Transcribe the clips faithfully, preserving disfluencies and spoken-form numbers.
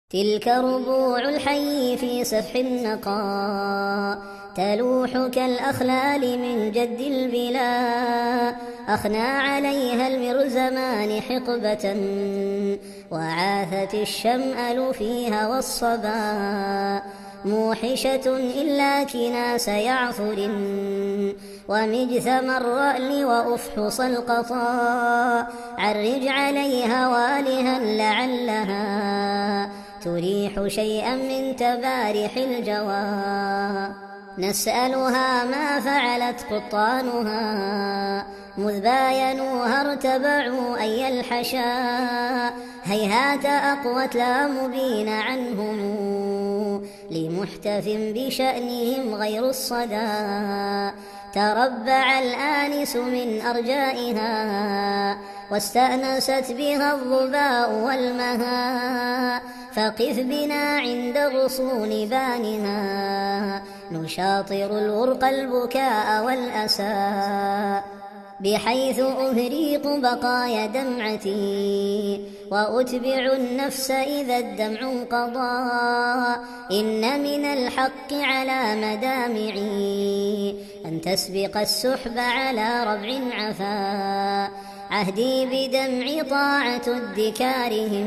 تلك ربوع الحي في سفح النقاء، تلوح كالأخلال من جد البلا. أخنى عليها المرزمان حقبة، وعاثت الشمأل فيها والصبا. موحشة إلا كناس يعفر، ومجثم الرأل وأفحص القطا. عرج عليها والها لعلها تريح شيئا من تبارح الجوى. نسألها ما فعلت قطانها، مذ باينوها ارتبعوا أي الحشا. هيهات أقوت لا مبين عنهم، لمحتف بشأنهم غير الصدى. تربع الآنس من أرجائها، واستأنست بها الظباء والمها. فقف بنا عند غصون بانها، نشاطر الغرق البكاء والأسى. بحيث أهريق بقايا دمعتي، وأتبع النفس إذا الدمع انقضى. إن من الحق على مدامعي، أن تسبق السحب على ربع عفا. عهدي بدمع طاعة ادكارهم،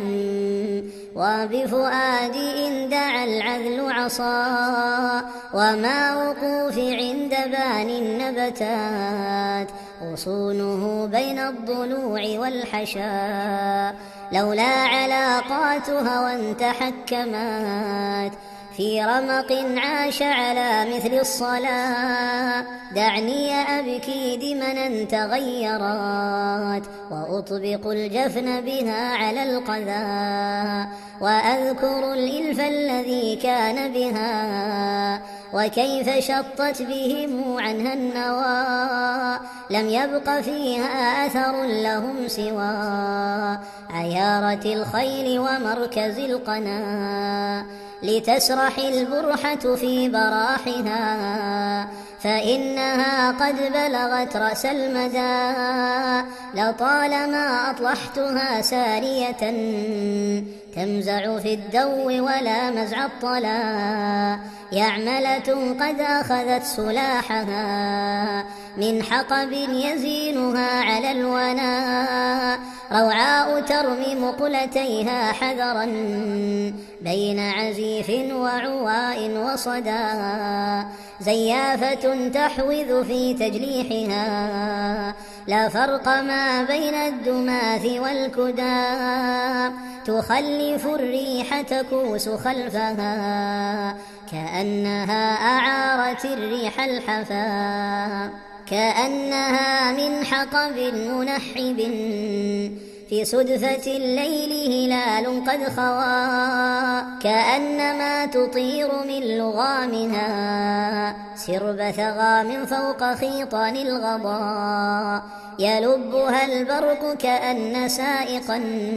وبفؤادي إن دعا العذل عصا. وما وقوف عند بان النبتات، غصونه بين الضلوع والحشا. لولا علاقاتها وانتحكمات، في رمق عاش على مثل الصلاة. دعني أبكي دمنا تغيرات، وأطبق الجفن بها على القذى. وأذكر الإلف الذي كان بها، وكيف شطت بهم عنها النوى. لم يبق فيها أثر لهم سوى عيارة الخيل ومركز القنا. لتسرح البرحة في براحها، فإنها قد بلغت رأس المدى. لطالما أطلحتها سارية، تمزع في الدو ولا مزع الطلا. يعملة قد أخذت سلاحها، من حقب يزينها على الونا. روعاء ترمي مقلتيها حذرا، بين عزيف وعواء وصدى. زيافة تحوذ في تجليحها، لا فرق ما بين الدماث والكدى. تخلف الريح تكوس خلفها، كأنها أعارت الريح الحفا. كأنها من حقب منحب، في سدفة الليل هلال قد خوى. كأنما تطير من لغامها، سرب ثغام فوق خيطان الغضا. يلبها البرق كأن سائقا،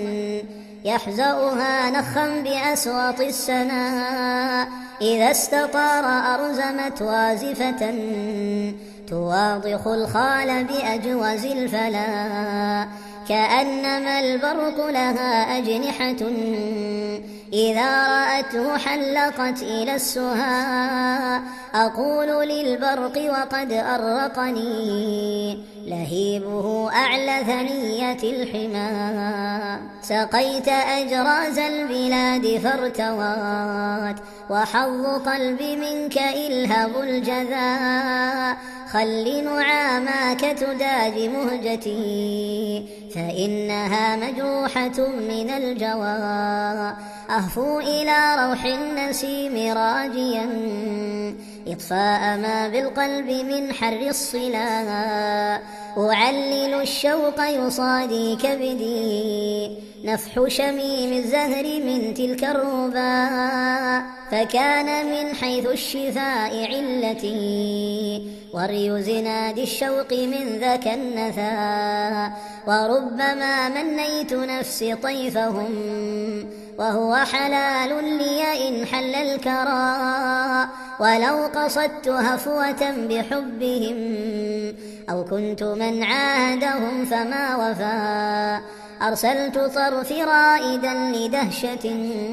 يحزأها نخا بأسواط السنا. إذا استطار أرزمت وازفة، تواضخ الخال بأجوز الفلا. كأنما البرق لها أجنحة، إذا رأته حلقت إلى السها. أقول للبرق وقد أرقني، لهيبه أعلى ثنية الحمى. سقيت أجراز البلاد فارتوات، وحظ قلبي منك إلهب الجذا. خل نعاماك تداج مهجتي، فإنها مجروحة من الجوى. أهفو إلى روح النسيم راجيا، إطفاء ما بالقلب من حر الصلا. أعلل الشوق يصادي كبدي، نفح شميم الزهر من تلك الربا. فكان من حيث الشفاء علتي، وري زناد الشوق من ذاك النثا. وربما منيت نفسي طيفهم، وهو حلال لي إن حل الكرى. ولو قصدت هفوة بحبهم، أو كنت من عاهدهم فما وفى. أرسلت طرفي رائدا لدهشة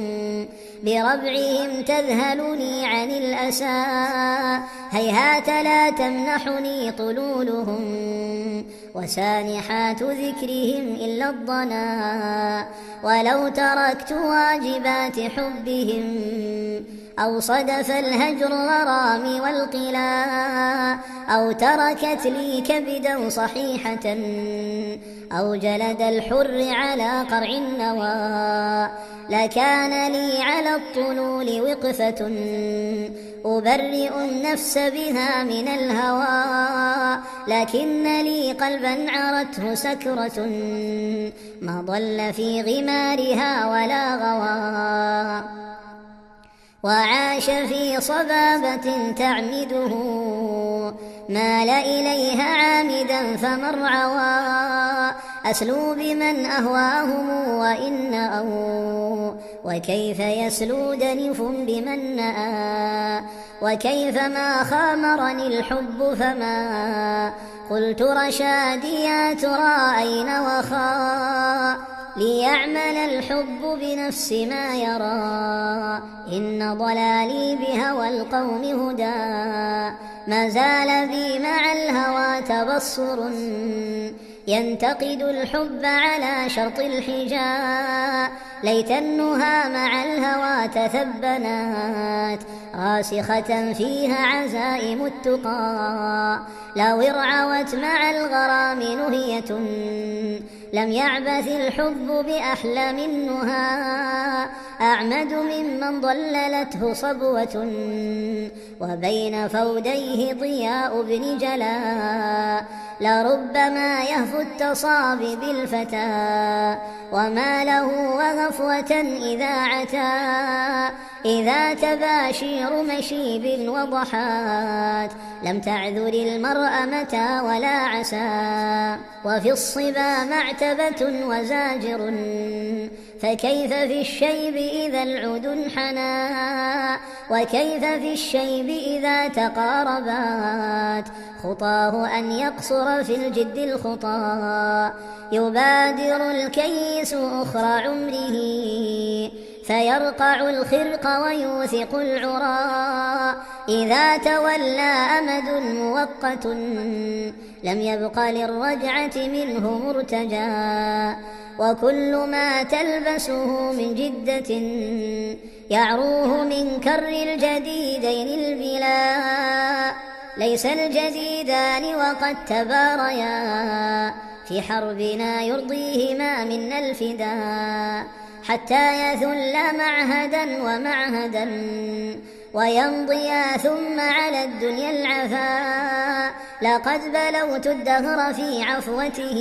بربعهم تذهلني عن الأسى. هيهات لا تمنحني طلولهم وسانحات ذكرهم إلا الضنا. ولو تركت واجبات حبهم أو صدف الهجر الغرام والقلا، أو تركت لي كبدا صحيحة أو جلد الحر على قرع النوى، لكان لي على الطلول وقفة أبرئ النفس بها من الهوى. لكن لي قلبا عرته سكرة ما ضل في غمارها ولا غوى، وعاش في صبابة تعمده مال إليها عامدا فمرعوى. أسلو بمن أهواهم وإن أو وكيف يسلو دنف بمن نأى. وكيف ما خامرني الحب فما قلت رشادي يا ترى أين وخا. ليعمل الحب بنفس ما يرى إن ضلالي بهوى القوم هدى. ما زال بي مع الهوى تبصر ينتقد الحب على شرط الحجاب. ليت النهى مع الهوى تثبنات راسخة فيها عزائم التقى. لو ارعوت مع الغرام نهية لم يعبث الحب بأحلام النهى. أعمد ممن ضللته صبوة وبين فوديه ضياء بن جلاء. لربما يهفو التصابي بالفتى وما له وغفوة إذا عتا. إذا تباشير مشيب وضحات لم تعذر المرء متى ولا عسى. وفي الصبا معتبة وزاجر فكيف في الشيب إذا العود انحنى. وكيف في الشيب إذا تقاربات خطاه أن يقصر في الجد الخطى. يبادر الكيس أخرى عمره فيرقع الخرق ويوثق العرى. إذا تولى أمد مؤقت لم يبق للرجعة منه مرتجى. وكل ما تلبسه من جدة يعروه من كر الجديدين البلا. ليس الجديدان وقد تباريا في حربنا يرضيهما منا الفداء. حتى يذل معهدا ومعهدا ويمضيا ثم على الدنيا العفا. لقد بلوت الدهر في عفوته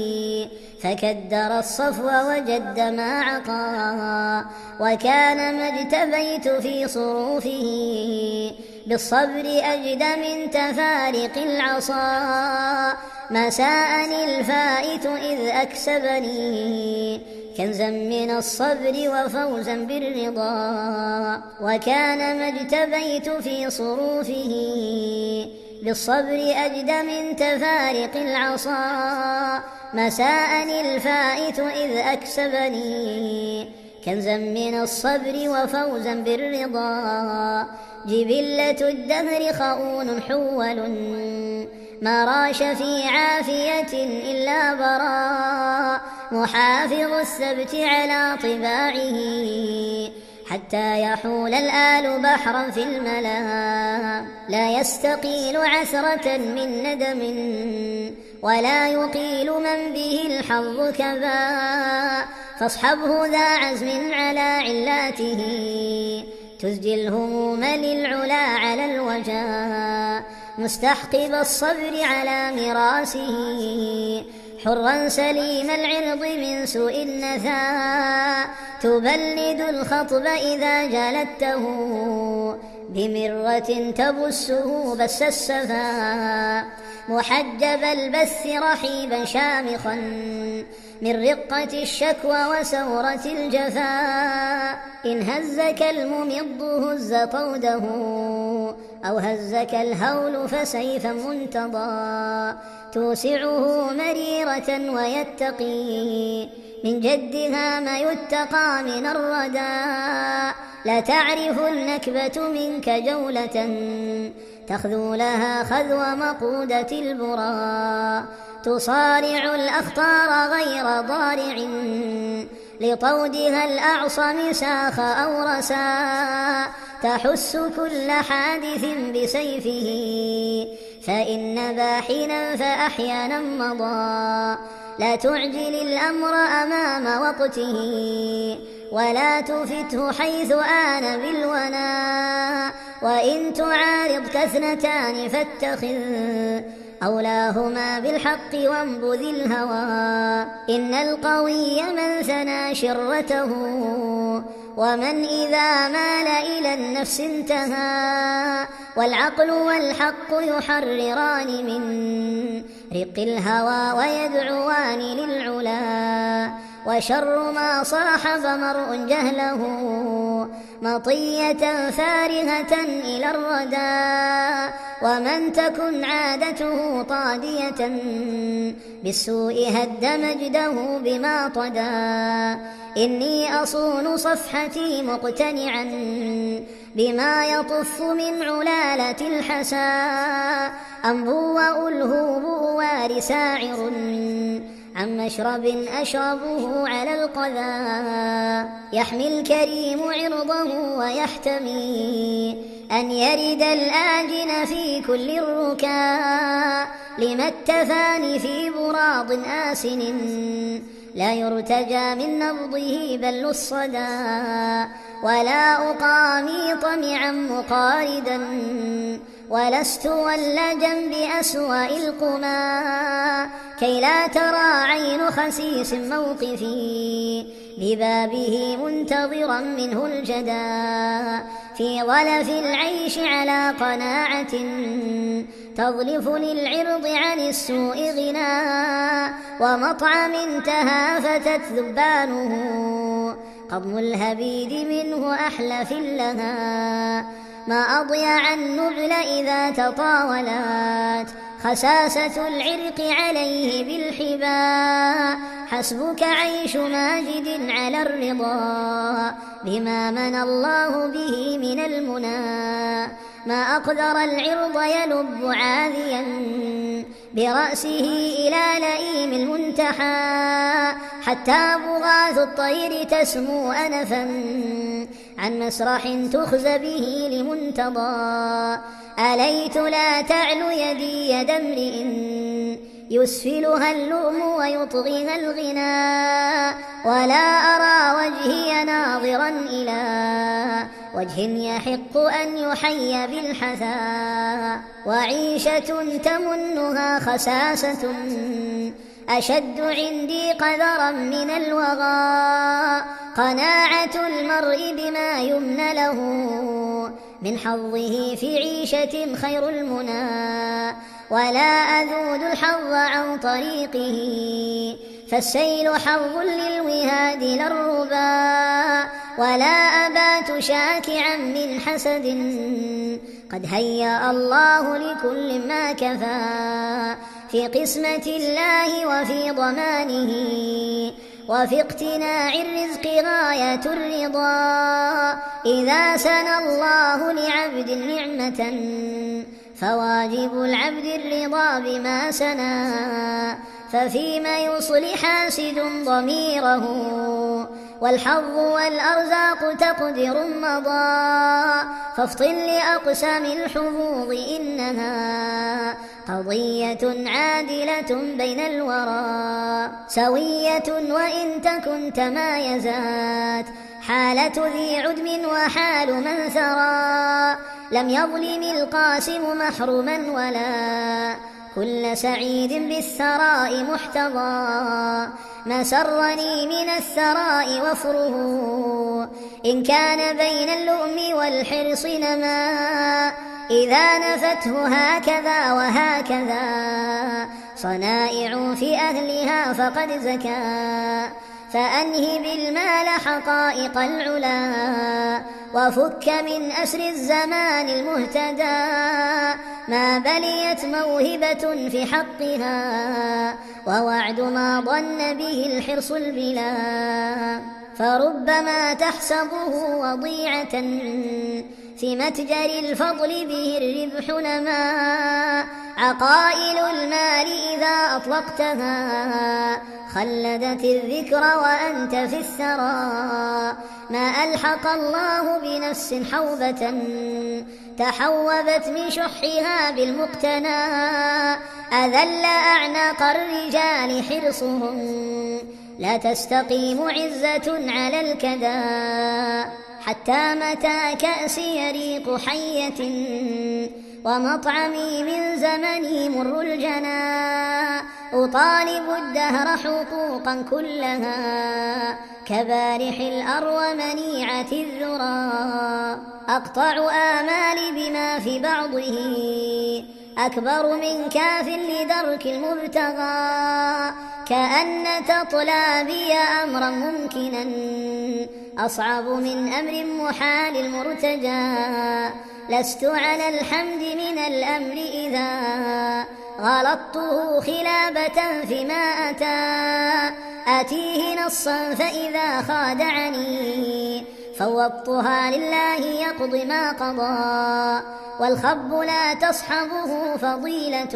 فكدر الصفو وجد ما عطا. وكان ما اجتبيت في صروفه بالصبر أجد من تفارق العصا. ما ساءني الفائت إذ أكسبني كنزا من الصبر وفوزا بالرضا. وكان ما اجتبيت في صروفه بالصبر أجد من تفارق العصا. ما ساءني الفائت إذ أكسبني كنزا من الصبر وفوزا بالرضا. جبلة الدهر خؤون حول ما راش في عافية إلا برا. محافظ السبت على طباعه حتى يحول الآل بحرا في الملا. لا يستقيل عثرة من ندم ولا يقيل من به الحظ كذا. فاصحبه ذا عزم على علاته تزجي الهموم للعلا على الوجا. مستحقب الصبر على مراسه حرا سليم العرض من سوء النثا. تبلد الخطب إذا جلدته بمرة تبسه بس السفا. محجب البث رحيبا شامخا من رقة الشكوى وسورة الجفا. إن هزك الممض هز طوده أو هزك الهول فسيفا منتضى. توسعه مريرة ويتقي من جدها ما يتقى من الردى. لتعرف النكبة منك جولة تخذو لها خذو مقودة البرى. تصارع الأخطار غير ضارع لطودها الأعصم ساخ أو رسا. تحس كل حادث بسيفه فإن باحنا فأحيانا مضى. لا تعجل الأمر أمام وقته ولا تفته حيث آن بالونا. وإن تعارض كاثنتان فاتخذ أولاهما بالحق وانبذ الهوى. إن القوي من ثنى شرته ومن إذا مال إلى النفس انتهى. والعقل والحق يحرران من رق الهوى ويدعوان للعلا. وشر ما صاحب مرء جهله مطية فارهة إلى الردى. ومن تكن عادته طادية بالسوء هد مجده بما طدا. إني أصون صفحتي مقتنعا بما يطف من علالة الحسا. أنبو وألهو بؤوار ساعر عن مشرب أشربه على القذى. يحمي الكريم عرضه ويحتمي أن يرد الآجن في كل الركا. لما التفاني في براض آسن لا يرتجى من نبضه بل الصدى. ولا أقامي طمعا مقاردا ولست ولجا بأسوأ القما. كي لا ترى عين خسيس موقفي ببابه منتظرا منه الجدا. في ظلف العيش على قناعة تظلف للعرض عن السوء غنى. ومطعم تهافتت ذبانه قضم الهبيد منه أحلف لها. ما أضيع النبل إذا تطاولت خساسة العرق عليه بالحبا. حسبك عيش ماجد على الرضا بما من الله به من المنى. ما أقدر العرض يلب عاذيا برأسه إلى لئيم المنتحى. حتى بغاث الطير تسمو أنفا عن مسرح تخزى به لمنتضى. أليت لا تعلو يدي يد امرئ يسفلها اللؤم ويطغيها الغنى. ولا أرى وجهي ناظرا إلى وجه يحق أن يحيى بالحثا. وعيشة تمنها خساسة أشد عندي قذرا من الوغى. قناعة المرء بما يمن له من حظه في عيشة خير المنى. ولا أذود الحظ عن طريقه فالسيل حظ للوهاد للربا. ولا أبات شاكعا من حسد قد هيأ الله لكل ما كفى. في قسمة الله وفي ضمانه وفي اقتناع الرزق غاية الرضا. إذا سنى الله لعبد نعمة فواجب العبد الرضا بما سنى. ففيما يصلح حاسد ضميره والحظ والأرزاق تقدر مضى. فافطن لأقسام الحظوظ إنها قضية عادلة بين الورى. سوية وإن تكن تمايزات حالة ذي عدم وحال من ثرى. لم يظلم القاسم محروما ولا كل سعيد بالثراء محتضى. ما سرني من الثراء وفره إن كان بين اللؤم والحرص نما. إذا نفته هكذا وهكذا صنائع في أهلها فقد زكى. فأنهب المال حقائق العلا وفك من أسر الزمان المهتدى، ما بليت موهبة في حقها، ووعد ما ظن به الحرص البلا. فربما تحسبه وضيعة في متجر الفضل به الربح نما، عقائل المال إذا أطلقتها خلدت الذكر وأنت في الثرى. ما ألحق الله بنفس حوبة تحوبت من شحها بالمقتنى، أذل أعناق الرجال حرصهم لا تستقيم عزة على الكدى. حتى متى كأسي يريق حية ومطعمي من زمني مر الجنى، أطالب الدهر حقوقا كلها كبارح الأرض منيعة الذرى. أقطع آمالي بما في بعضه أكبر من كاف لدرك المبتغى، كأن تطلى بي أمرا ممكنا أصعب من أمر محال المرتجى. لست على الحمد من الأمر إذا غلطته خلابة فيما أتى، أتيه نصا فإذا خادعني فوضتها لله يقضي ما قضى. والخب لا تصحبه فضيلة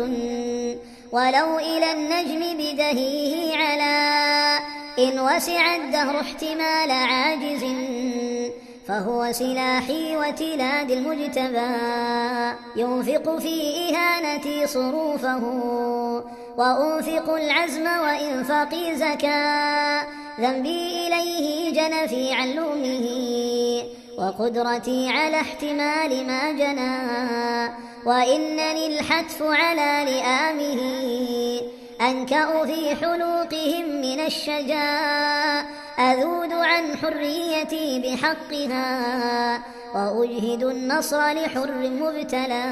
ولو إلى النجم بدهيه على، إن وسع الدهر احتمال عاجز فهو سلاحي وتلاد المجتبى. ينفق في إهانتي صروفه وأنفق العزم وإنفاقي زكاة، ذنبي إليه جنى في علومه وقدرتي على احتمال ما جنى. وإنني الحتف على لئامه أنكأ في حلوقهم من الشجاع، أذود عن حريتي بحقها وأجهد النصر لحر مبتلى.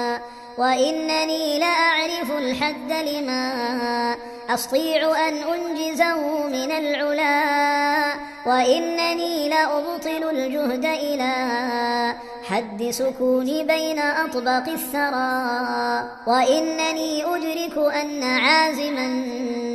وإنني لأعرف الحد لما أستطيع أن أنجزه من العلا، وإنني لأبطل الجهد إلى حد سكوني بين أطباق الثرى. وإنني أدرك أن عازما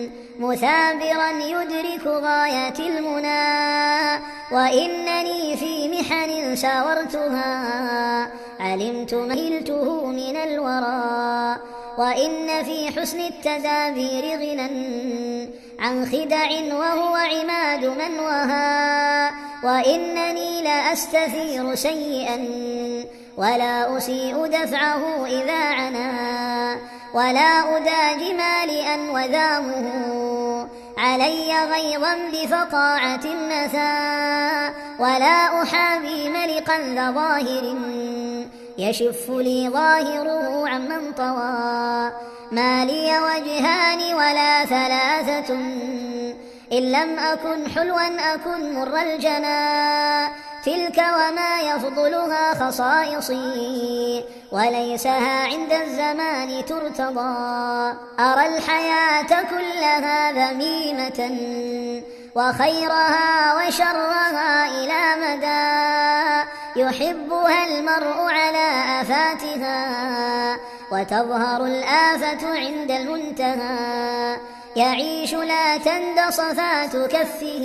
مثابرا يدرك غايات المنى، وإنني في محن ساورتها علمت مهلته من الورى. وإن في حسن التدابير غنى عن خدع وهو عماد من وهى، وإنني لا أستثير سيئا ولا أسيء دفعه إذا عنا، ولا أداج مالئا وذامه علي غيظا بفقاعة النثى، ولا أحابي ملقا ذا ظاهر يشف لي ظاهره عمن طوى. ما لي وجهان ولا ثلاثة إن لم أكن حلوا أكن مر الجنى، تلك وما يفضلها خصائصي وليسها عند الزمان ترتضى. أرى الحياة كلها ذميمة وخيرها وشرها إلى مدى، يحبها المرء على آفاتها وتظهر الآفة عند المنتهى. يعيش لا تند صفات كفه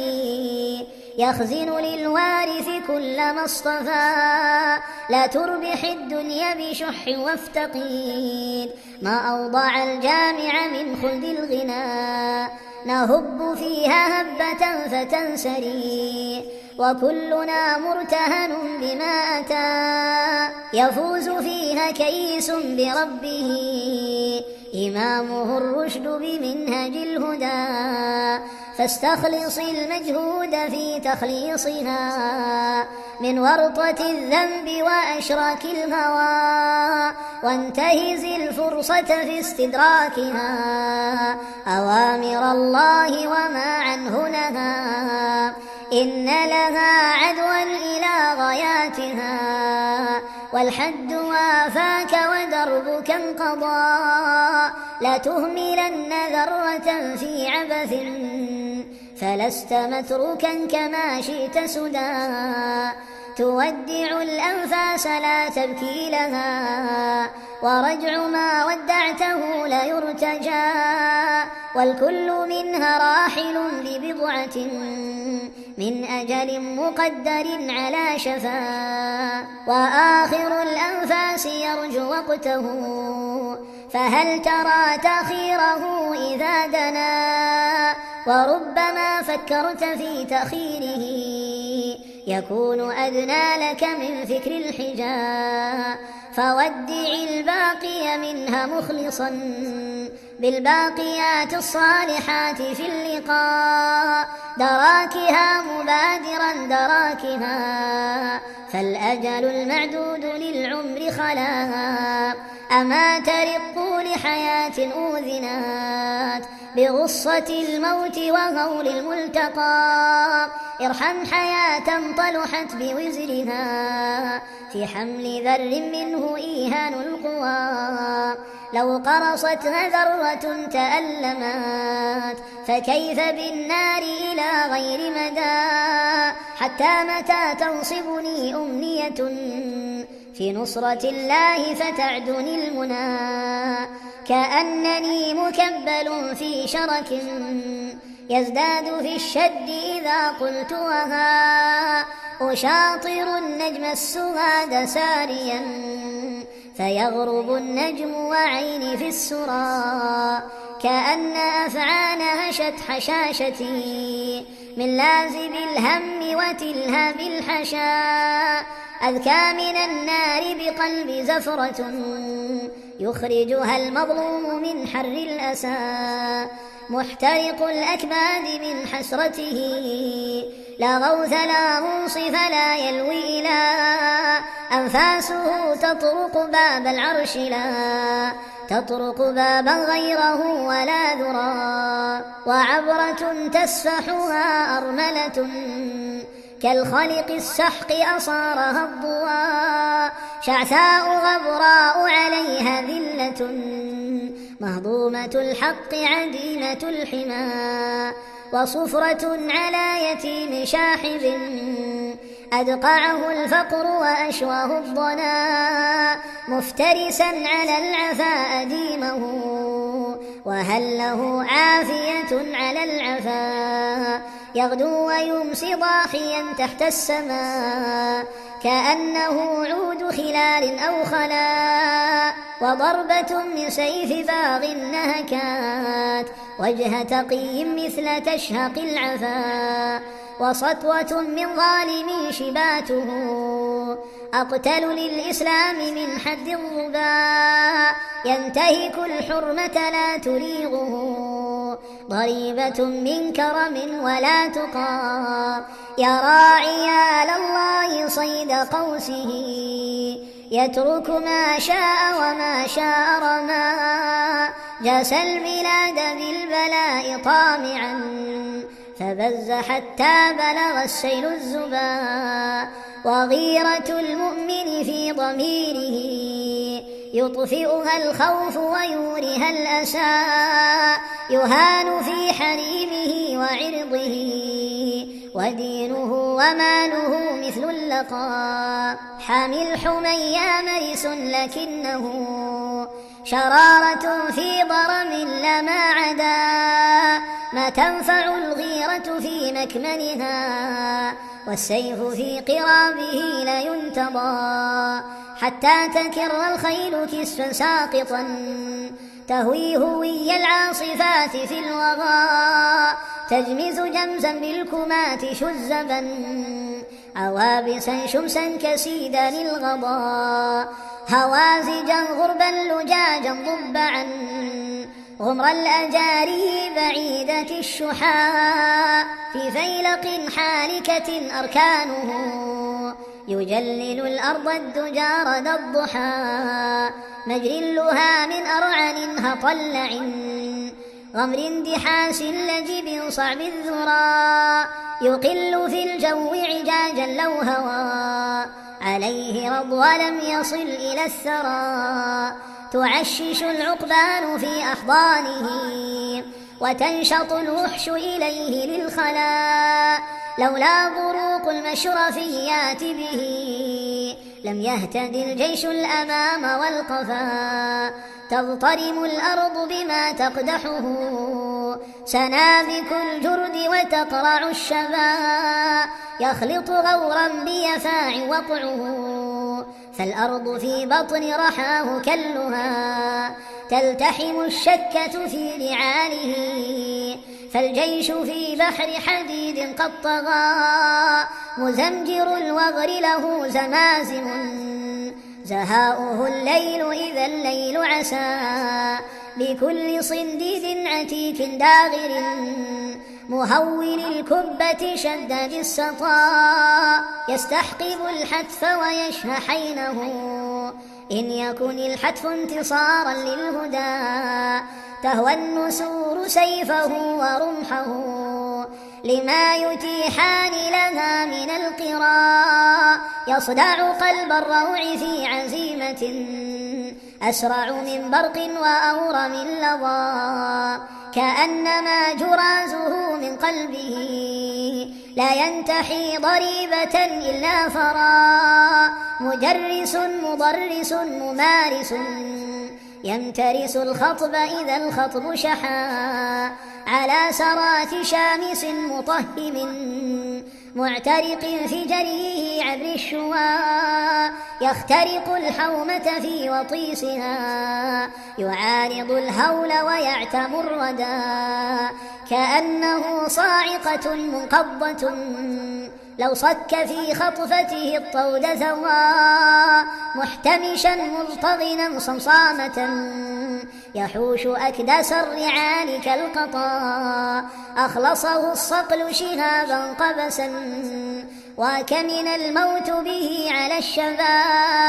يخزن للوارث كل ما اصطفى، لا تربح الدنيا بشح وافتقيد ما أوضع الجامع من خلد الغنى. نهب فيها هبة فتنسري وكلنا مرتهن بما أتى، يفوز فيها كيس بربه إمامه الرشد بمنهج الهدى. فاستخلصي المجهود في تخليصها من ورطة الذنب وأشراك الهوى، وانتهزي الفرصة في استدراكها أوامر الله وما عنه نهى. إن لها عدوا إلى غاياتها والحد وافاك ودربك انقضى، لا تهملن ذرة في عبث فلست متروكا كما شئت سدى. تودع الأنفاس لا تبكي لها، ورجع ما ودعته ليرتجى، والكل منها راحل ببضعة من أجل مقدر على شفا، وآخر الأنفاس يرجو وقته، فهل ترى تأخيره إذا دنا، وربما فكرت في تأخيره يكون أدنى لك من فكر الحجا، فودع الباقي منها مخلصا بالباقيات الصالحات في اللقاء، دراكها مبادرا دراكها، فالأجل المعدود للعمر خلاها، أما ترق لحياة أوذنات بغصة الموت وغول الملتقى، ارحم حياة طلحت بوزرها في حمل ذر منه إيهان القوى، لو قرصتها ذرة تألمت، فكيف بالنار إلى غير مدى، حتى متى تنصبني أمنية في نصرة الله فتعدني المنى، كأنني مكبل في شرك يزداد في الشد إذا قلت وها، أشاطر النجم السواد ساريا فيغرب النجم وعيني في السرى، كأن أفعان هشت حشاشتي من لازم الهم وتلهى بالحشا، أذكى من النار بقلب زفرة يخرجها المظلوم من حر الأسى، محترق الأكباد من حسرته لا غوث لا منصف لا يلوي إلى، أنفاسه تطرق باب العرش لا تطرق بابا غيره ولا ذرى، وعبرة تسفحها أرملة كالخلق السحق أصارها الضواء، شعثاء غبراء عليها ذلة مهضومة الحق عديمة الحمى، وصفرة على يتيم شاحب أدقعه الفقر وأشواه الضنا، مفترسا على العفا أديمه وهل له عافية على العفا، يغدو ويمسي ضاحيا تحت السماء كأنه عود خلال أو خلاء، وضربة من سيف باغ نهكات وجه تقي مثل تشهق العفا، وسطوة من ظالم شباته أقتل للإسلام من حد الظباء، ينتهك الحرمة لا تريغه ضريبة من كرم ولا تقى، يا راعي لله صيد قوسه يترك ما شاء وما شاء رمى، جاس البلاد بالبلاء طامعا فبز حتى بلغ السيل الزبا، وغيرة المؤمن في ضميره يطفئها الخوف ويورها الأسى، يهان في حريمه وعرضه ودينه وماله مثل اللقاء، حامي الحميا مرس لكنه شرارة في ضرم لما عدا، ما تنفع الغيرة في مكمنها والسيف في قرابه لينتضى، حتى تكر الخيل كسفا ساقطا تهوي هوي العاصفات في الوغى، تجمز جمزا بالكمات شزبا عوابسا شمسا كسيدا الغضا، هوازجا غربا لجاجا ضبعا غمر الأجاري بعيدة الشحاء، في فيلق حالكة أركانه يجلل الأرض الدجار ذا الضحى، مجرلها من أرعن هطلع غمر دحاس لجب صعب الذرى، يقل في الجو عجاجا لو هوى عليه رضوى لم يصل إلى الثرى، تعشش العقبان في أحضانه وتنشط الوحش إليه للخلاء، لولا بروق المشرفيات به لم يهتد الجيش الأمام والقفا. تضطرم الأرض بما تقدحه سنابك الجرد وتقرع الشبا. يخلط غورا بيفاع وقعه فالأرض في بطن رحاه كلها. تلتحم الشكة في لعانه فالجيش في بحر حديد قد طغى. مزمجر الوغر له زمازم زهاؤه الليل إذا الليل عسى. بكل صنديد عتيك داغر مهول الكبة شدد السطا. يستحقب الحتف ويشهى حينه إن يكن الحتف انتصارا للهدى. تهوى النسور سيفه ورمحه لما يتيحان لها من القراء. يصدع قلب الروع في عزيمة أسرع من برق وأور من لظى. كأنما جرازه من قلبه لا ينتحي ضريبة إلا فرا. مجرس مضرس ممارس يمترس الخطب إذا الخطب شحا. على سرات شامس مطهم معترق في جريه عبر الشوى. يخترق الحومة في وطيسها يعارض الهول ويعتم الردى. كأنه صاعقة منقضة لو صك في خطفته الطود ثوى. محتمشا مضطغنا صمصامة يحوش أكدس الرعال كالقطا. أخلصه الصقل شهابا قبسا وكمن الموت به على الشبا.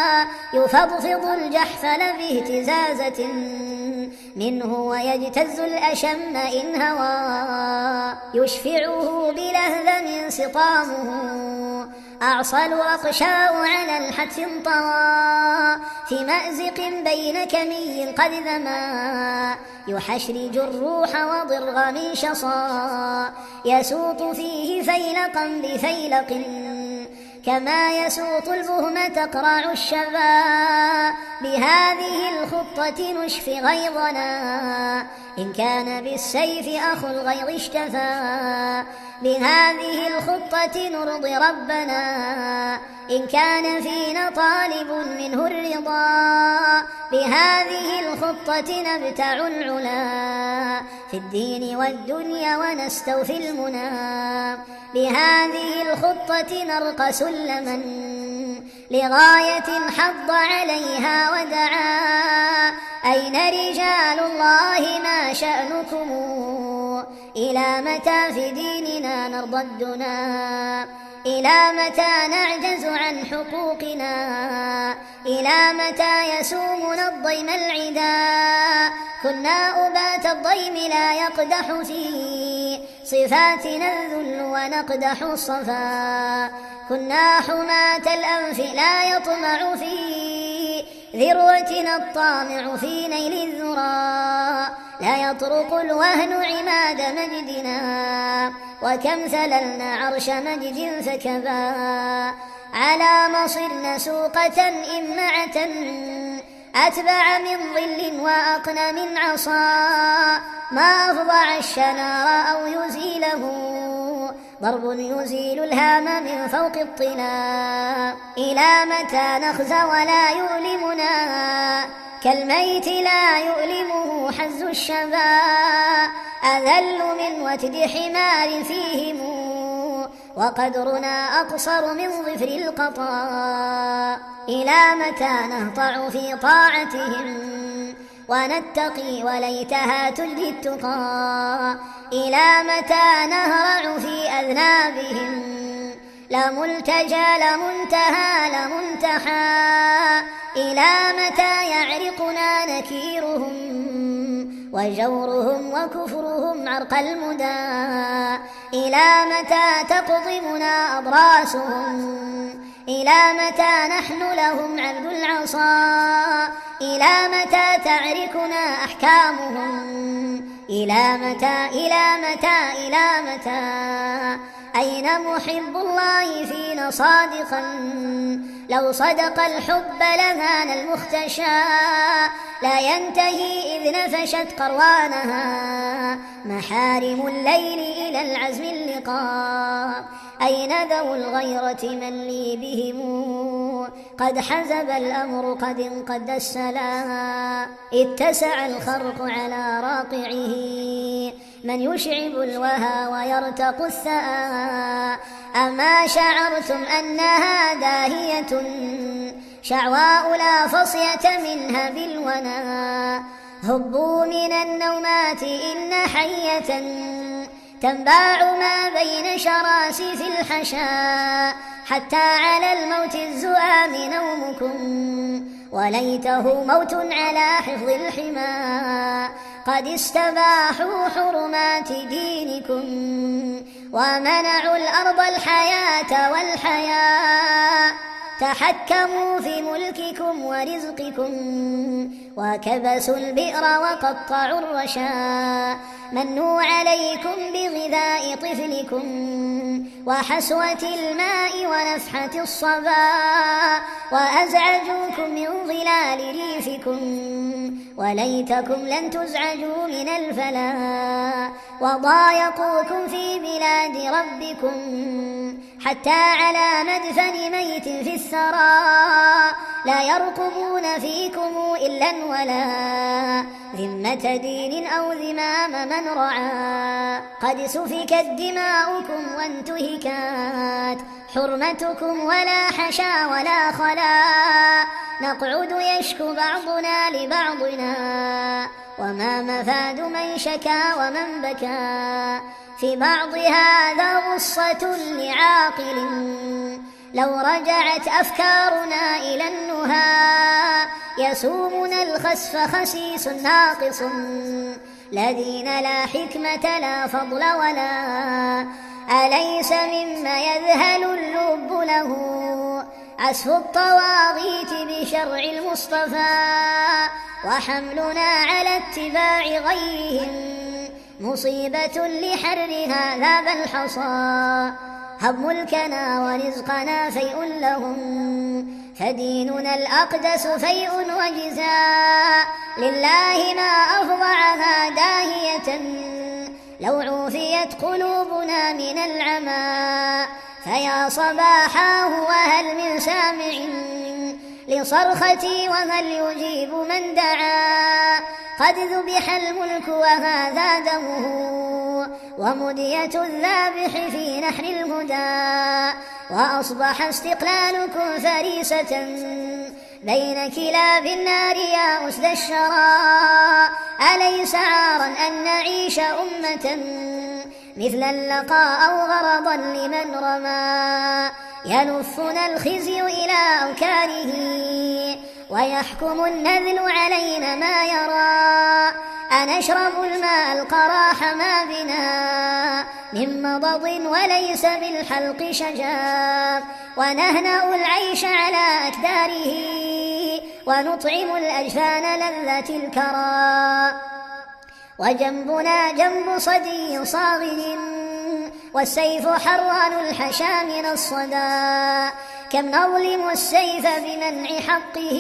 يفضفض الجحفل باهتزازة منه ويجتز الأشم إن هوى. يشفعه بلهذ سطامه أعصل رقشاء على الحتف انطوى. في مأزق بين كمي قد ذما يحشرج الروح وضرغ من شصى. يسوط فيه فيلقا بفيلق كما يسوط البهم تقرع الشبا. بهذه الخطة نشفي غيظنا إن كان بالسيف أخو الغيظ اشتفى. بهذه الخطة نرضي ربنا إن كان فينا طالب منه الرضا. بهذه الخطة نبتع العلا في الدين والدنيا ونستوفي المنى. بهذه الخطة نرقى سلما لغاية حض عليها ودعا. أين رجال الله ما شأنكم إلى متى في ديننا نرضى الدنا. إلى متى نعجز عن حقوقنا إلى متى يسومنا الضيم العدا. كنا أبات الضيم لا يقدح في صفاتنا الذل ونقدح الصفا. كنا حماة الأنف لا يطمع في ذروتنا الطامع في نيل الذرى. لا يطرق الوهن عماد مجدنا وكم ثللنا عرش مجد فكبا. على مصرنا سوقة إمعة أتبع من ظل وأقنى من عصا. ما أفضع الشنار أو يزيله ضرب يزيل الهام من فوق الطلا. إلى متى نخزى ولا يؤلمنا كالميت لا يؤلمه حز الشبا. أذل من وتد حمار فيهم وقدرنا أقصر من ظفر القطا. إلى متى نهطع في طاعتهم ونتقي وليتها تجدي التقى. إلى متى نهرع في أذنابهم لا ملتجى لمنتهى لمنتحى. إلى متى يعرقنا نكيرهم وجورهم وكفرهم عرق المدى. إلى متى تقضمنا أضراسهم إلى متى نحن لهم عبد العصا. إلى متى تعركنا أحكامهم إلى متى إلى متى إلى متى. أين محب الله فينا صادقا؟ لو صدق الحب لهان المختشى، لا ينتهي إذ نفشت قروانها محارم الليل إلى العزم اللقاء. أين ذو الغيرة من لي بهم؟ قد حزب الأمر قد انقد السلام. اتسع الخرق على راقعه من يشعب الوهى ويرتق الثأى. أما شعرتم أنها داهية شعواء لا فصية منها بالونا؟ هبوا من النومات إن حية تنباع ما بين شراسف الحشا. حتى على الموت الزؤام نومكم وليته موت على حفظ الحمى. قد استباحوا حرمات دينكم ومنعوا الأرض الحياة والحياة. تحكموا في ملككم ورزقكم وكبسوا البئر وقطعوا الرشا. منوا عليكم بغذاء طفلكم وحسوة الماء ونفحة الصبا. وأزعجوكم من ظلال ريفكم وليتكم لن تزعجوا من الفلا. وضايقوكم في بلاد ربكم حتى على مدفن ميت في الثرى. لا يرقبون فيكم إلا ولا ذمة دين أو ذمام من رعى. قد سفكت دماؤكم وانتهكت حرمتكم ولا حشا ولا خلا. نقعد يشكو بعضنا لبعضنا وما مفاد من شكا ومن بكى. في بعض هذا غصة لعاقل لو رجعت أفكارنا إلى النهى. يسومنا الخسف خسيس ناقص الذين لا حكمة لا فضل ولا. أليس مما يذهل اللب له عسف الطواغيت بشرع المصطفى. وحملنا على اتباع غيرهم مصيبة لحرها ذاب الحصى. هب ملكنا ورزقنا فيء لهم فديننا الأقدس فيء وجزاء. لله ما أفضعها داهية لو عوفيت قلوبنا من العمى. فيا صباحاه وهل من سامع لصرختي وهل يجيب من دعا. قد ذبح الملك وهذا دمه ومدية الذابح في نحر الهدى. وأصبح استقلالكم فريسة بين كلاب النار يا أسد الشرى. أليس عارا أن نعيش أمة مثل اللقاء أو غرضا لمن رمى؟ يلفنا الخزي إلى أوكاره ويحكم النذل علينا ما يرى. أنشرب الماء القراح ما بنا من مضض وليس بالحلق شجاف. ونهنأ العيش على أكداره ونطعم الأجفان لذة الكرى. وجنبنا جنب صدي صاغر والسيف حران الحشا من الصدى. كم نظلم السيف بمنع حقه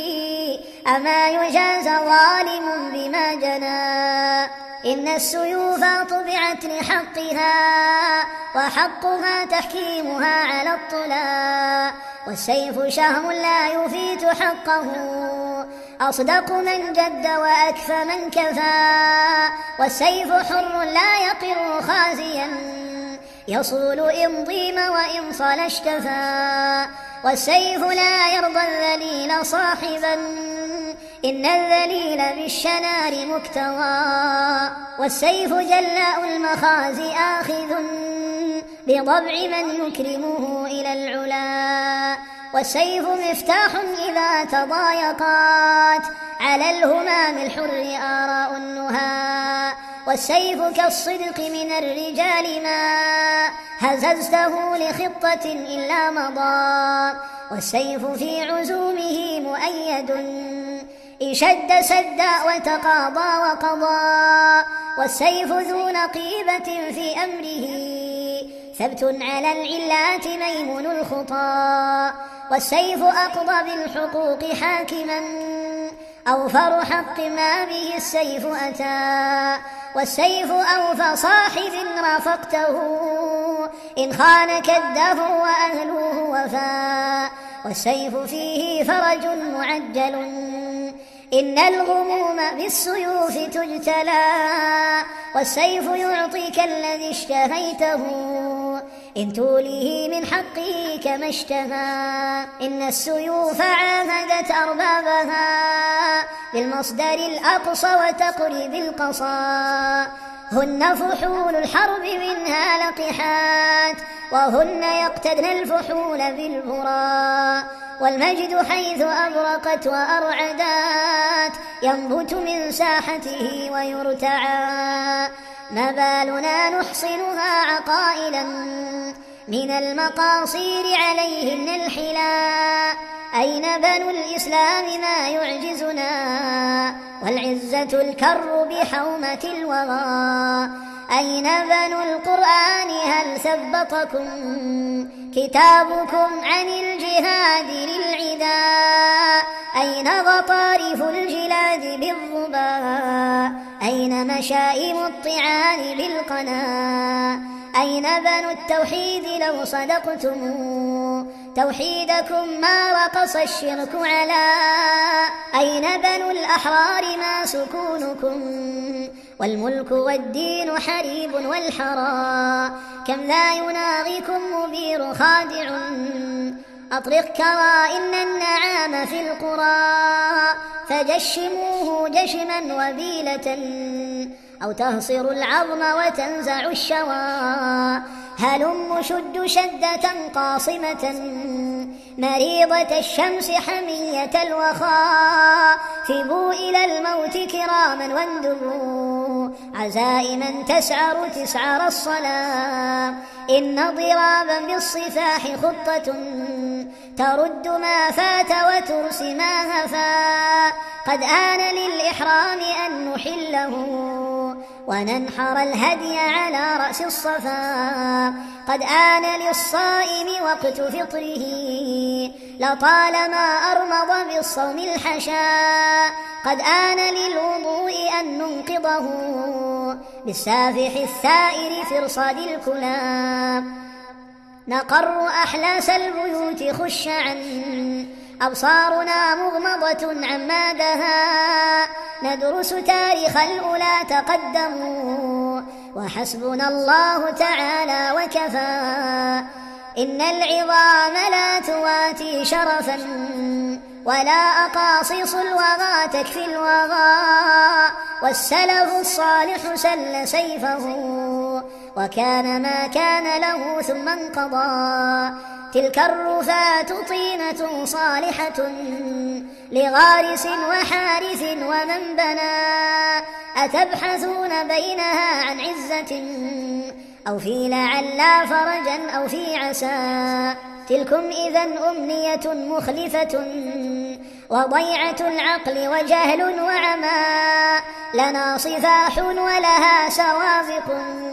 أما يجازى ظالم بما جنى. إن السيوف طبعت لحقها وحقها تحكيمها على الطلا. والسيف شهم لا يفيت حقه أصدق من جد وأكفى من كفى. والسيف حر لا يقر خازيا يصول إن ضيم وإن صل اشتفى. والسيف لا يرضى الذليل صاحبا إن الذليل بالشنار مكتوى. والسيف جلاء المخازي آخذ بضبع من يكرمه إلى العلا. والسيف مفتاح إذا تضايقات على الهمام الحر آراء النهى. والسيف كالصدق من الرجال ما هززته لخطة إلا مضى. والسيف في عزومه مؤيد إن شد سد وتقاضى وقضى. والسيف ذو نقيبة في أمره ثبت على العلات ميمون الخطى، والسيف أقضى بالحقوق حاكما، أوفر حق ما به السيف أتى، والسيف أوفى صاحب رافقته، إن خانك الدهر وأهله وفى، والسيف فيه فرج معجل، إن الغموم بالسيوف تجتلى، والسيف يعطيك الذي اشتهيته، إن توليه من حقه كما اشتهى، إن السيوف عاهدت أربابها بالمصدر الأقصى وتقريب القصى، هن فحول الحرب منها لقحات، وهن يقتدن الفحول بالبراء، والمجد حيث أبرقت وأرعدات، ينبت من ساحته ويرتعى، ما بالنا نحصنها عقائلا من المقاصير عليهن الحلا، أين بنو الإسلام ما يعجزنا، والعزة الكر بحومة الوغى، أين بنو القرآن هل ثبطكم كتابكم عن الجهاد للعداء، أين غطارف الجلاد بالظباء، أين مشائم الطعان بالقنا، أين بنو التوحيد لو صدقتم توحيدكم ما رقص الشرك على، أين بنو الأحرار ما سكونكم، والملك والدين حريب والحرى، كم لا يناغيكم مبير خادع، أطرق كرى إن النعام في القرى، فجشموه جشما وبيلة، أو تهصر العظم وتنزع الشوى، هلم شد شدة قاصمة، مريضة الشمس حمية الوخاء، ثبوا إلى الموت كراما واندبوا عزائما تسعر تسعر الصلاة، إن ضرابا بالصفاح خطة ترد ما فات وترسي ما هفا، قد آن للإحرام أن نحله وننحر الهدي على رأس الصفا، قد آن للصائم وقت فطره لطالما أرمض بالصوم الحشا، قد آن للوضوء أن ننقضه بالسافح الثائر في رصاد الكلاب، نقر أحلاس البيوت خشعا أبصارنا مغمضة عمادها، ندرس تاريخ الأولى تقدموا وحسبنا الله تعالى وكفى، إن العظام لا تواتي شرفا ولا أقاصص الوغى تكفي الوغى، والسلف الصالح سل سيفه وكان ما كان له ثم انقضى، تلك الرفات طينة صالحة لغارس وحارث ومن بنى، أتبحثون بينها عن عزة أو في لعل فرجا أو في عسى، تلكم إذن أمنية مخلفة وضيعة العقل وجهل وعمى، لنا صفاح ولها سوابق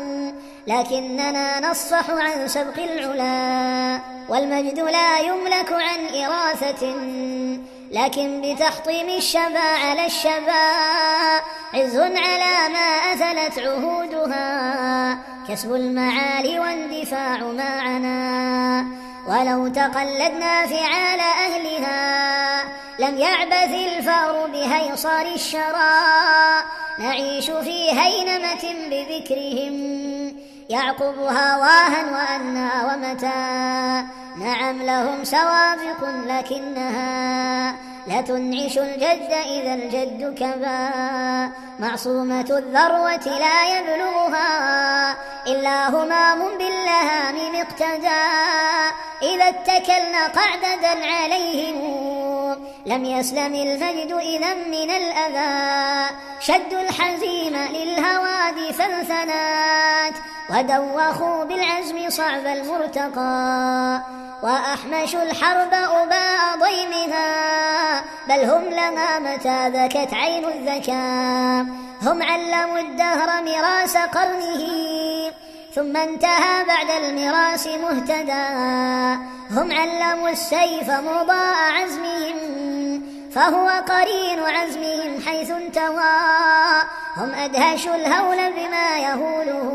لكننا نصفح عن سبق العلا، والمجد لا يملك عن إراثة لكن بتحطيم الشبا على الشبا، عز على ما أثلت عهودها كسب المعالي واندفاع ما عنا، ولو تقلدنا فعال أهلها لم يعبث الفار بهيصار الشرى، نعيش في هينمة بذكرهم يعقبها واها وأنا ومتى، نعم لهم سوابق لكنها لا تنعش الجد إذا الجد كبا، معصومة الذروة لا يبلغها إلا همام باللهام مقتدى، إذا اتكلنا قعددا عليهم لم يسلم المجد إذا من الأذى، شدوا الحزيم للهوادي فانثنات ودوخوا بالعزم صعب المرتقى، وأحمشوا الحرب أباء ضيمها بل هم لها متى ذكت عين الذكاء، هم علموا الدهر مراس قرنه ثم انتهى بعد المراس مهتدى. هم علموا السيف مضاء عزمهم فهو قرين عزمهم حيث انتوى. هم أدهشوا الهول بما يهوله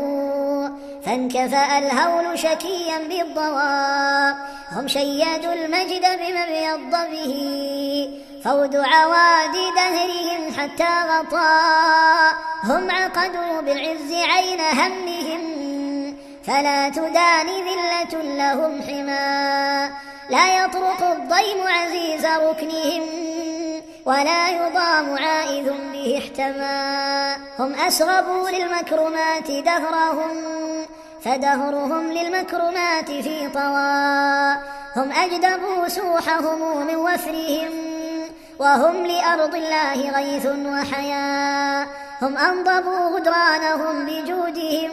فانكفأ الهول شكيا بالضوى. هم شيدوا المجد بما ابيض به فود عوادي دهرهم حتى غطى. هم عقدوا بالعز عين همهم فلا تداني ذلة لهم حما. لا يطرق الضيم عزيز ركنهم ولا يضام عائذ به احتمى. هم أسغبوا للمكرمات دهرهم فدهرهم للمكرمات في طوى. هم أجدبوا سوحهم من وفرهم وهم لأرض الله غيث وحياة. هم أنضبوا غدرانهم بجودهم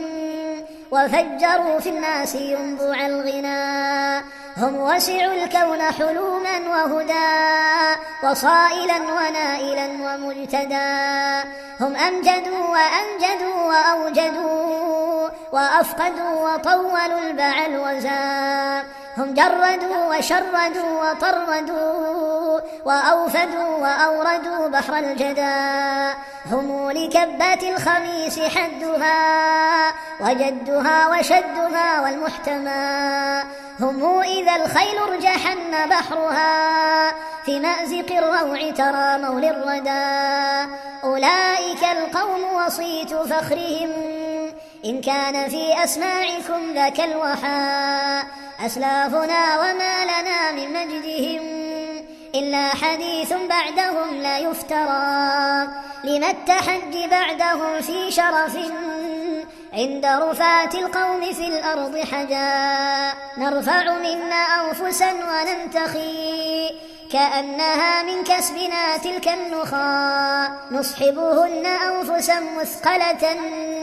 وفجروا في الناس ينبوع الغنى. هم وسعوا الكون حلوما وهدى وصائلا ونائلا ومجتدى. هم أمجدوا وأمجدوا وأوجدوا وأفقدوا وطولوا البع الوزا. هم جردوا وشردوا وطردوا وأوفدوا وأوردوا بحر الجدا. هم لكبات الخميس حدها وجدها وشدها والمحتمى. هم إذا الخيل ارجحن بحرها في مأزق الروع تراموا للردى. أولئك القوم وصيت فخرهم إن كان في أسماعكم ذاك الوحى. أسلافنا وما لنا من مجدهم إلا حديث بعدهم لا يفترى. لما التحدي بعدهم في شرف عند رفات القوم في الأرض حجا. نرفع منا أنفسا وننتخي كأنها من كسبنا تلك النخا. نصحبهن أنفسا مثقلة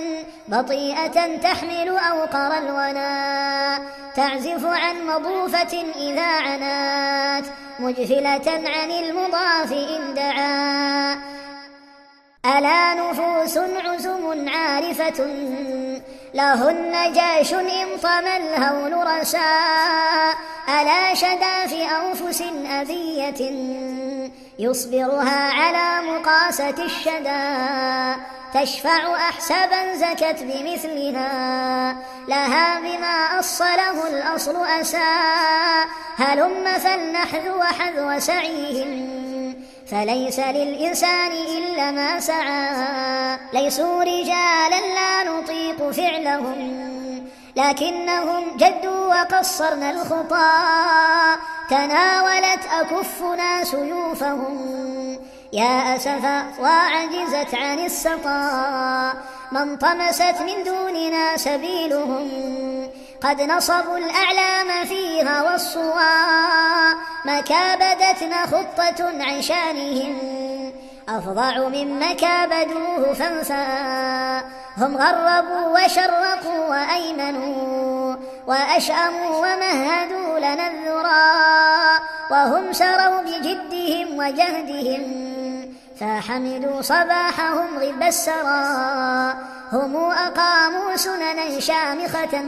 بطيئة تحمل أوقر الونا. تعزف عن مضوفة إذا عنات مجفلة عن المضاف إن دعا. ألا نفوس عزم عارفة لهن جيش إن طمى الهول رسا. ألا شدا في أنفس أذية يصبرها على مقاسة الشدا. تشفع أحسابا زكت بمثلها لها بما أصله الأصل أسى. هلم فلنحذو حذو سعيهم فليس للإنسان إلا ما سعى. ليسوا رجالا لا نطيق فعلهم لكنهم جدوا وقصرنا الخطى. تناولت أكفنا سيوفهم يا أسفا وعجزت عن السطا. من طمست من دوننا سبيلهم قد نصبوا الأعلام فيها والصوى. ما كابدتنا خطة عن شانهم أفظع مما كابدوه فانفا. هم غربوا وشرقوا وأيمنوا وأشأموا ومهدوا لنا الذرى. وهم سروا بجدهم وجهدهم فحمدوا صباحهم غب السرى. هم أقاموا سننا شامخة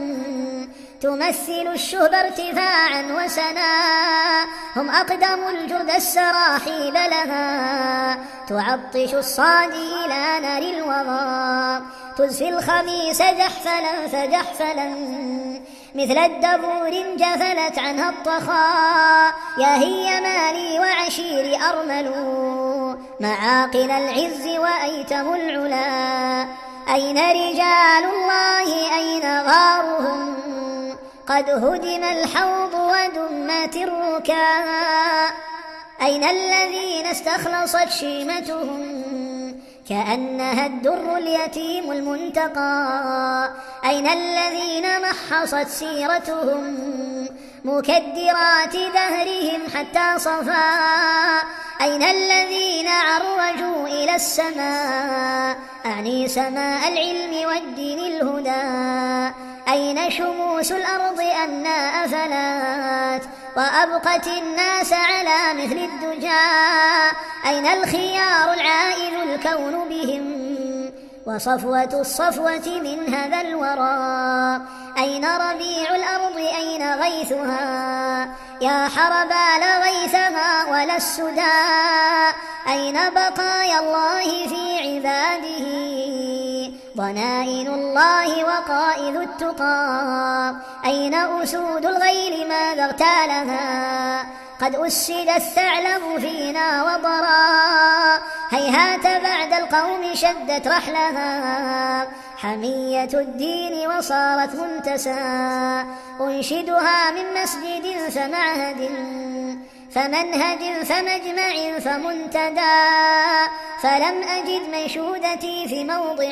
تمثل الشهب ارتفاعا وسنا. هم أقدموا الجرد السراحيب لها تعطش الصادي إلى نار الوغى. تزفي الخميس جحفلا فجحفلا مثل الدبور جفلت عنها الطخا. يا هي مالي وعشيري أرملوا معاقل العز وأيتم العلا. أين رجال الله أين غارهم قد هدم الحوض ودمت الركا. أين الذين استخلصت شيمتهم كأنها الدر اليتيم المنتقى. أين الذين محصت سيرتهم مكدرات دهرهم حتى صفا. أين الذين عرجوا إلى السماء أعني سماء العلم والدين الهدى. أين شموس الأرض أنى أفلات وأبقت الناس على مثل الدجى. أين الخيار العائل الكون بهم وصفوة الصفوة من هذا الورى. أين ربيع الأرض أين غيثها يا حربا لا غيثها ولا السدى. أين بقايا الله في عباده ضنائن الله وقائد التقى. أين أسود الغيل ماذا اغتالها قد أسد الثعلب فينا وضرا. هيهات بعد القوم شدت رحلها حمية الدين وصارت منتسى. أنشدها من مسجد فمعهد فمنهج فمجمع فمنتدى. فلم أجد منشودتي في موضع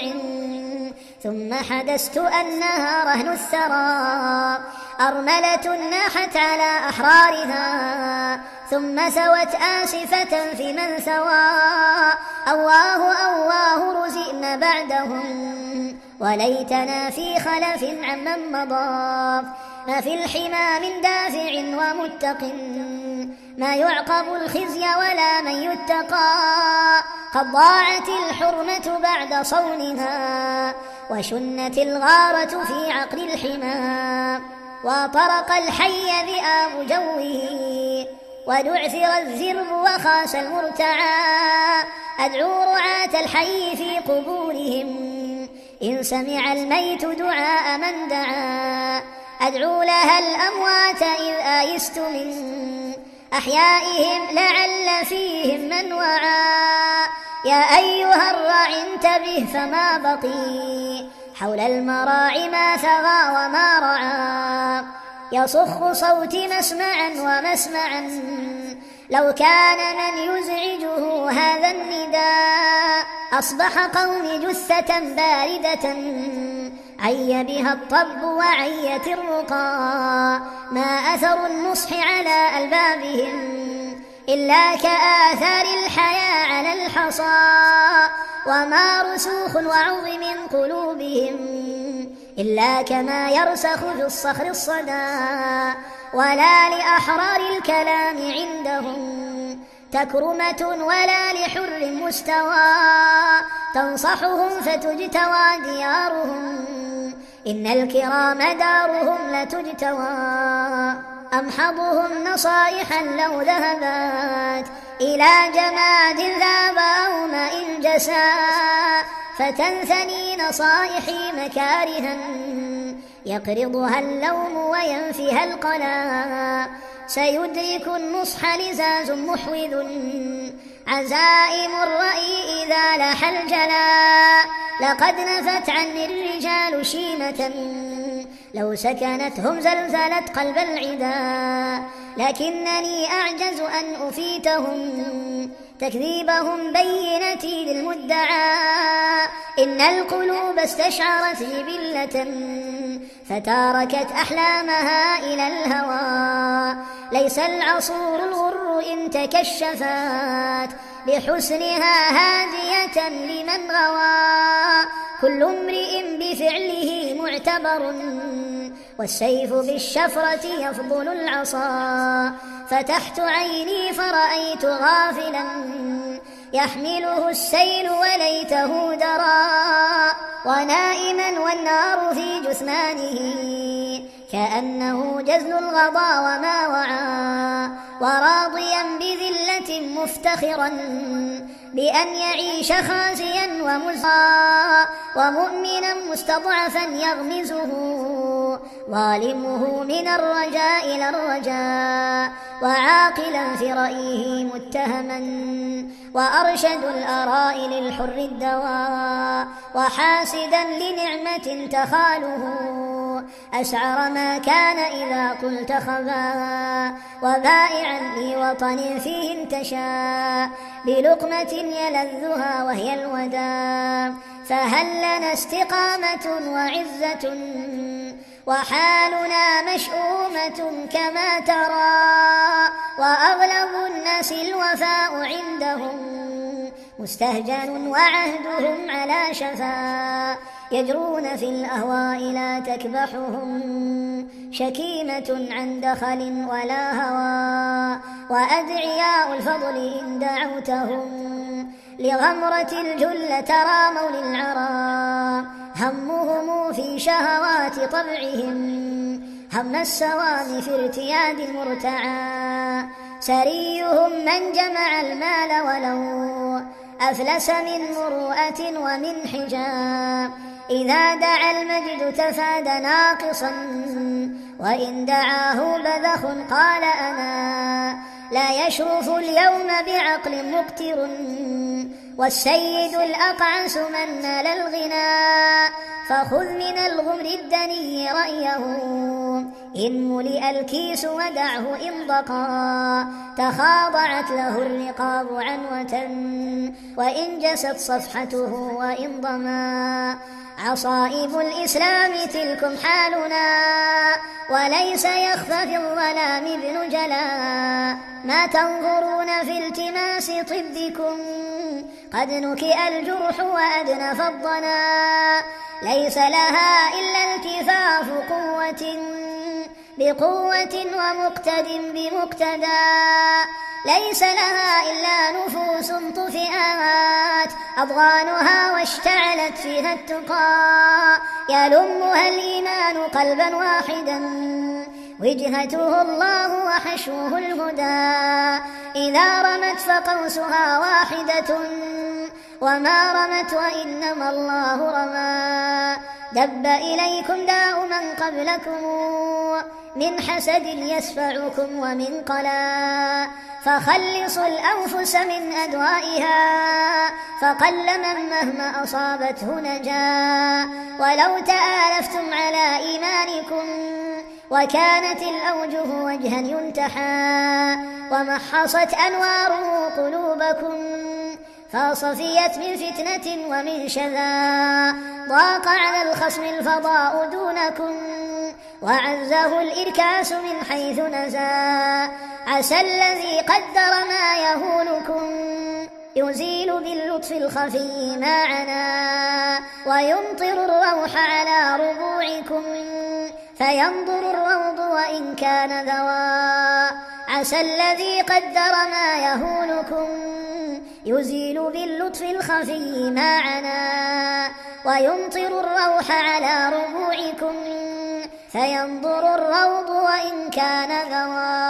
ثم حدثت أنها رهن الثرى. أرملة ناحت على أحرارها ثم سوت آسفة في من ثوى. أواه أواه رزئنا بعدهم وليتنا في خلف عمن مضى. ما في الحمى من دافع ومتق ما يعقب الخزي ولا من يتقى. قد ضاعت الحرمة بعد صونها وشنت الغارة في عقل الحمى. وطرق الحي ذئاب جوه ودعثر الذرب وخاس المرتعى. أدعو رعاة الحي في قبورهم إن سمع الميت دعاء من دعا. أدعو لها الأموات إذ آيست من أحيائهم لعل فيهم من وعى. يا أيها الراع انتبه فما بقي حول المراعي ما ثغى وما رعى. يصخ صوتي مسمعا ومسمعا لو كان من يزعجه هذا النداء. أصبح قومي جثة باردة عي بها الطب وعيت الرقى. ما أثر النصح على ألبابهم إلا كآثار الحياة على الحصى. وما رسوخ الوعظ من قلوبهم إلا كما يرسخ في الصخر الصدى. ولا لأحرار الكلام عندهم تكرمة ولا لحر مستوى. تنصحهم فتجتوى ديارهم إن الكرام دارهم لتجتوى. أمحضهم نصائحا لو ذهبت إلى جماد ذاب أو ماء جسى. فتنثني نصائحي مكارها يقرضها اللوم وينفيها القلا. سيدرك النصح لزاز محوذ عزائم الرأي إذا لاح الجلا. لقد نفت عني الرجال شيمة لو سكنتهم زلزلت قلب العدا. لكنني أعجز أن أفيتهم تكذيبهم بينتي للمدعى. إن القلوب استشعرت جبلة فتاركت أحلامها إلى الهوى. ليس العصور الغر إن تكشفت بحسنها هادية لمن غوى. كل امرئ بفعله معتبر والسيف بالشفرة يفضل العصا. فتحت عيني فرأيت غافلا يحمله السيل وليته درى. ونائما والنار في جثمانه كأنه جزل الغضا وما وعى. وراضيا بذلة مفتخرا بأن يعيش خازيا ومزقا. ومؤمنا مستضعفا يغمزه ظالمه من الرجاء إلى الرجاء. وعاقلا في رأيه متهما وأرشد الآراء للحر الدواء. وحاسدا لنعمة تخاله أسعر ما كان إذا قلت خبا. وبائعا لوطن فيه انتشى بلقمة يلذها وهي الوداع. فهل لنا استقامة وعزة وحالنا مشؤومة كما ترى. وأغلب الناس الوفاء عندهم مستهجن وعهدهم على شفا. يجرون في الأهواء لا تكبحهم شكيمة عن دخل ولا هوى. وأدعياء الفضل إن دعوتهم لغمرة الجل تراموا للعرى همهم في شهوات طبعهم هم السوام في ارتياد المرتعى سريهم من جمع المال ولو أفلس من مروءة ومن حجاب إذا دعا المجد تفاد ناقصا وإن دعاه بذخ قال أنا لا يشرف اليوم بعقل مقتر والسيد الأقعس من نال الغنى فخذ من الغمر الدني رأيه إن ملئ الكيس ودعه إن ضقا تخاضعت له الرقاب عنوة وإن جست صفحته وإن ضما عصائب الإسلام تلكم حالنا وليس يخفى في الظلام ابن جلا ما تنظرون في التماس طبكم قد نكئ الجرح وأدنف الضنا ليس لها إلا التفاف قوة بقوة ومقتد بمقتدى ليس لها إلا نفوس طفئات أضغانها واشتعلت فيها التقى يلمها الإيمان قلبا واحدا وجهته الله وحشوه الهدى إذا رمت فقوسها واحدة وما رمت وإنما الله رمى دب إليكم داء من قبلكم من حسد يسفعكم ومن قلا فخلصوا الأنفس من أدوائها فقل من مهما أصابته نجا ولو تآلفتم على إيمانكم وكانت الأوجه وجها ينتحى ومحصت أنواره قلوبكم فصفيت من فتنة ومن شذا ضاق على الخصم الفضاء دونكم وعزه الإركاس من حيث نزا عسى الذي قدر ما يهونكم يزيل باللطف الخفي ما عنا ويمطر الروح على ربوعكم فينظر الروض وإن كان ذوا عسى الذي قدر ما يهونكم يزيل باللطف الخفي ما عنا ويمطر الروح على ربوعكم فينظر الروض وإن كان ذوا